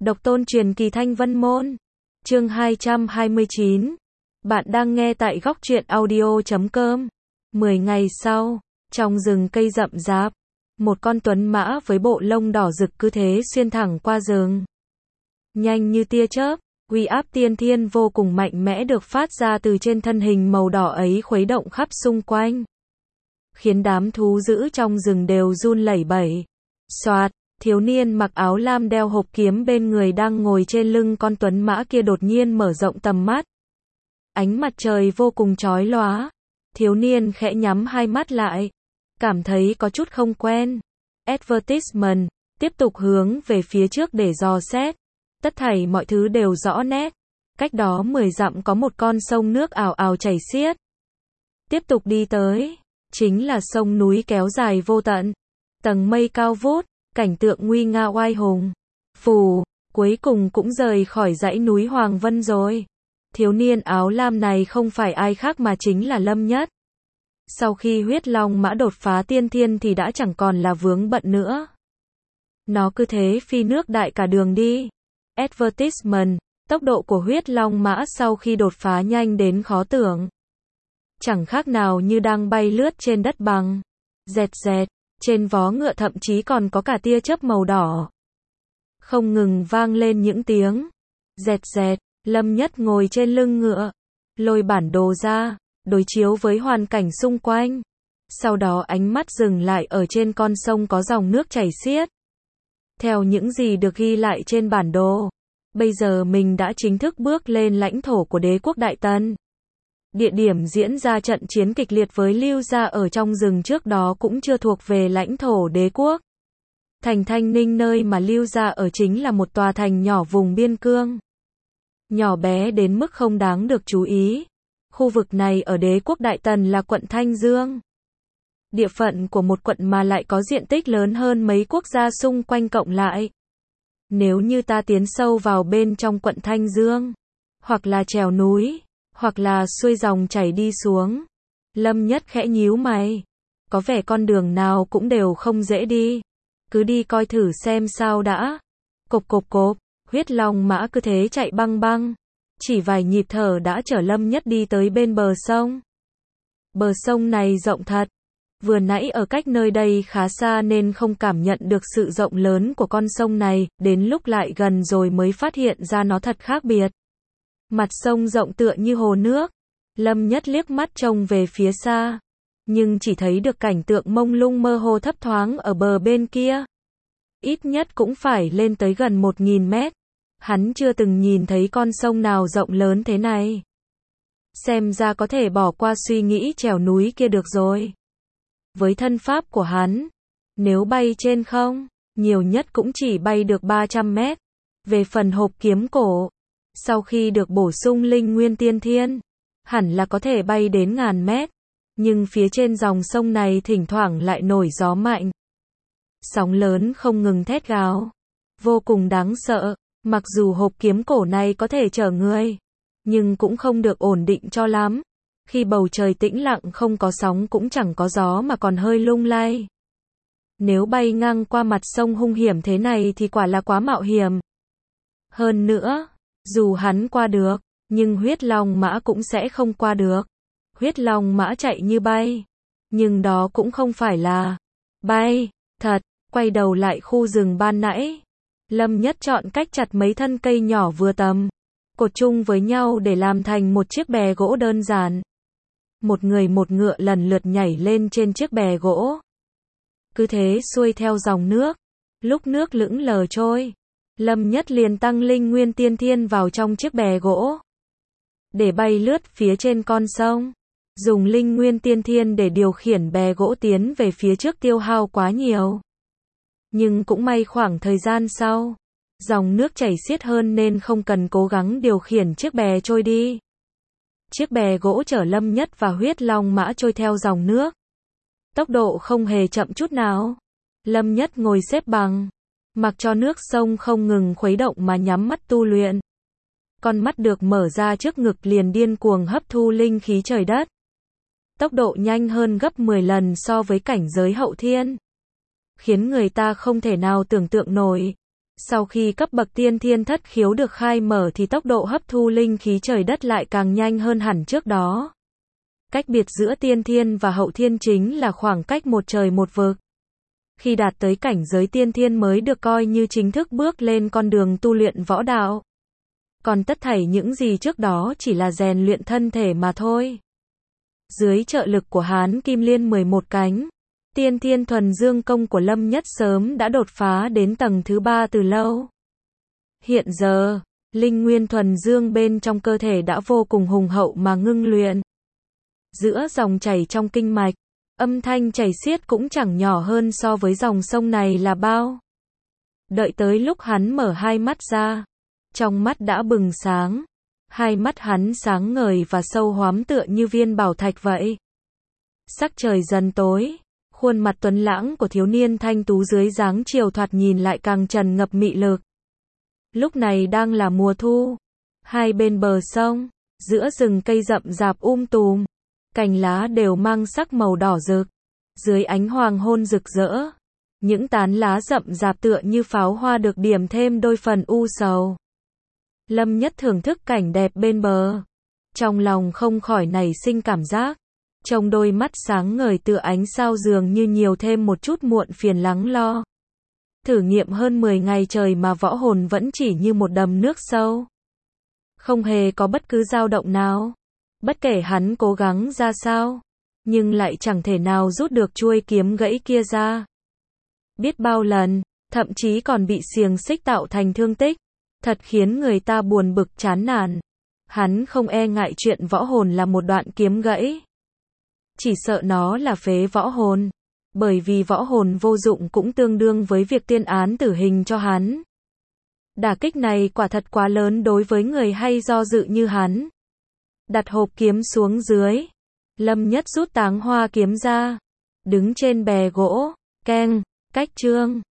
Độc tôn truyền kỳ Thanh Vân Môn. Chương 229. Bạn đang nghe tại góc truyện audio.com. 10 ngày sau, trong rừng cây rậm rạp, một con tuấn mã với bộ lông đỏ rực cứ thế xuyên thẳng qua rừng. Nhanh như tia chớp, uy áp tiên thiên vô cùng mạnh mẽ được phát ra từ trên thân hình màu đỏ ấy khuấy động khắp xung quanh, khiến đám thú dữ trong rừng đều run lẩy bẩy. Soạt, thiếu niên mặc áo lam đeo hộp kiếm bên người đang ngồi trên lưng con tuấn mã kia đột nhiên mở rộng tầm mắt. Ánh mặt trời vô cùng chói lóa. Thiếu niên khẽ nhắm hai mắt lại, cảm thấy có chút không quen. Advertisement, tiếp tục hướng về phía trước để dò xét. Tất thảy mọi thứ đều rõ nét. Cách đó 10 dặm có một con sông nước ào ào chảy xiết. Tiếp tục đi tới, chính là sông núi kéo dài vô tận. Tầng mây cao vút, cảnh tượng nguy nga oai hùng. Phù, cuối cùng cũng rời khỏi dãy núi Hoàng Vân rồi. Thiếu niên áo lam này không phải ai khác mà chính là Lâm Nhất. Sau khi huyết long mã đột phá tiên thiên thì đã chẳng còn là vướng bận nữa. Nó cứ thế phi nước đại cả đường đi. Advertisement, tốc độ của huyết long mã sau khi đột phá nhanh đến khó tưởng. Chẳng khác nào như đang bay lướt trên đất bằng. Dẹt dẹt, trên vó ngựa thậm chí còn có cả tia chớp màu đỏ. Không ngừng vang lên những tiếng. Dẹt dẹt, Lâm Nhất ngồi trên lưng ngựa, lôi bản đồ ra, đối chiếu với hoàn cảnh xung quanh. Sau đó ánh mắt dừng lại ở trên con sông có dòng nước chảy xiết. Theo những gì được ghi lại trên bản đồ, bây giờ mình đã chính thức bước lên lãnh thổ của đế quốc Đại Tần. Địa điểm diễn ra trận chiến kịch liệt với Lưu Gia ở trong rừng trước đó cũng chưa thuộc về lãnh thổ đế quốc. Thành Thanh Ninh nơi mà Lưu Gia ở chính là một tòa thành nhỏ vùng biên cương. Nhỏ bé đến mức không đáng được chú ý. Khu vực này ở đế quốc Đại Tần là quận Thanh Dương. Địa phận của một quận mà lại có diện tích lớn hơn mấy quốc gia xung quanh cộng lại. Nếu như ta tiến sâu vào bên trong quận Thanh Dương, hoặc là trèo núi, hoặc là xuôi dòng chảy đi xuống. Lâm Nhất khẽ nhíu mày. Có vẻ con đường nào cũng đều không dễ đi. Cứ đi coi thử xem sao đã. Cộp cộp cộp, huyết long mã cứ thế chạy băng băng. Chỉ vài nhịp thở đã chở Lâm Nhất đi tới bên bờ sông. Bờ sông này rộng thật. Vừa nãy ở cách nơi đây khá xa nên không cảm nhận được sự rộng lớn của con sông này, đến lúc lại gần rồi mới phát hiện ra nó thật khác biệt. Mặt sông rộng tựa như hồ nước. Lâm Nhất liếc mắt trông về phía xa, nhưng chỉ thấy được cảnh tượng mông lung mơ hồ thấp thoáng ở bờ bên kia. Ít nhất cũng phải lên tới gần 1000 mét. Hắn chưa từng nhìn thấy con sông nào rộng lớn thế này. Xem ra có thể bỏ qua suy nghĩ trèo núi kia được rồi. Với thân pháp của hắn, nếu bay trên không, nhiều nhất cũng chỉ bay được 300 mét. Về phần hộp kiếm cổ, sau khi được bổ sung linh nguyên tiên thiên, hẳn là có thể bay đến 1000 mét. Nhưng phía trên dòng sông này thỉnh thoảng lại nổi gió mạnh. Sóng lớn không ngừng thét gào. Vô cùng đáng sợ. Mặc dù hộp kiếm cổ này có thể chở người, nhưng cũng không được ổn định cho lắm. Khi bầu trời tĩnh lặng không có sóng cũng chẳng có gió mà còn hơi lung lay. Nếu bay ngang qua mặt sông hung hiểm thế này thì quả là quá mạo hiểm. Hơn nữa, dù hắn qua được, nhưng huyết long mã cũng sẽ không qua được. Huyết long mã chạy như bay, nhưng đó cũng không phải là bay thật. Quay đầu lại khu rừng ban nãy, Lâm Nhất chọn cách chặt mấy thân cây nhỏ vừa tầm, cột chung với nhau để làm thành một chiếc bè gỗ đơn giản. Một người một ngựa lần lượt nhảy lên trên chiếc bè gỗ. Cứ thế xuôi theo dòng nước. Lúc nước lững lờ trôi, Lâm Nhất liền tăng linh nguyên tiên thiên vào trong chiếc bè gỗ, để bay lướt phía trên con sông. Dùng linh nguyên tiên thiên để điều khiển bè gỗ tiến về phía trước tiêu hao quá nhiều. Nhưng cũng may khoảng thời gian sau, dòng nước chảy xiết hơn nên không cần cố gắng điều khiển chiếc bè trôi đi. Chiếc bè gỗ chở Lâm Nhất và huyết long mã trôi theo dòng nước. Tốc độ không hề chậm chút nào. Lâm Nhất ngồi xếp bằng, mặc cho nước sông không ngừng khuấy động mà nhắm mắt tu luyện. Con mắt được mở ra trước ngực liền điên cuồng hấp thu linh khí trời đất. Tốc độ nhanh hơn gấp 10 lần so với cảnh giới hậu thiên. Khiến người ta không thể nào tưởng tượng nổi. Sau khi cấp bậc tiên thiên thất khiếu được khai mở thì tốc độ hấp thu linh khí trời đất lại càng nhanh hơn hẳn trước đó. Cách biệt giữa tiên thiên và hậu thiên chính là khoảng cách một trời một vực. Khi đạt tới cảnh giới tiên thiên mới được coi như chính thức bước lên con đường tu luyện võ đạo. Còn tất thảy những gì trước đó chỉ là rèn luyện thân thể mà thôi. Dưới trợ lực của Hán Kim Liên 11 cánh, tiên thiên thuần dương công của Lâm Nhất sớm đã đột phá đến tầng thứ 3 từ lâu. Hiện giờ, linh nguyên thuần dương bên trong cơ thể đã vô cùng hùng hậu mà ngưng luyện. Giữa dòng chảy trong kinh mạch, âm thanh chảy xiết cũng chẳng nhỏ hơn so với dòng sông này là bao. Đợi tới lúc hắn mở hai mắt ra, trong mắt đã bừng sáng. Hai mắt hắn sáng ngời và sâu hoắm tựa như viên bảo thạch vậy. Sắc trời dần tối, khuôn mặt tuấn lãng của thiếu niên thanh tú dưới dáng chiều thoạt nhìn lại càng tràn ngập mị lực. Lúc này đang là mùa thu, hai bên bờ sông, giữa rừng cây rậm rạp tùm, cành lá đều mang sắc màu đỏ rực. Dưới ánh hoàng hôn rực rỡ, những tán lá rậm rạp tựa như pháo hoa được điểm thêm đôi phần u sầu. Lâm Nhất thưởng thức cảnh đẹp bên bờ, trong lòng không khỏi nảy sinh cảm giác, trong đôi mắt sáng ngời tựa ánh sao dường như nhiều thêm một chút muộn phiền lắng lo. Thử nghiệm hơn 10 ngày trời mà võ hồn vẫn chỉ như một đầm nước sâu. Không hề có bất cứ dao động nào. Bất kể hắn cố gắng ra sao, nhưng lại chẳng thể nào rút được chuôi kiếm gãy kia ra. Biết bao lần, thậm chí còn bị xiềng xích tạo thành thương tích. Thật khiến người ta buồn bực chán nản. Hắn không e ngại chuyện võ hồn là một đoạn kiếm gãy. Chỉ sợ nó là phế võ hồn. Bởi vì võ hồn vô dụng cũng tương đương với việc tuyên án tử hình cho hắn. Đả kích này quả thật quá lớn đối với người hay do dự như hắn. Đặt hộp kiếm xuống dưới. Lâm Nhất rút táng hoa kiếm ra. Đứng trên bè gỗ. Keng, cách chương.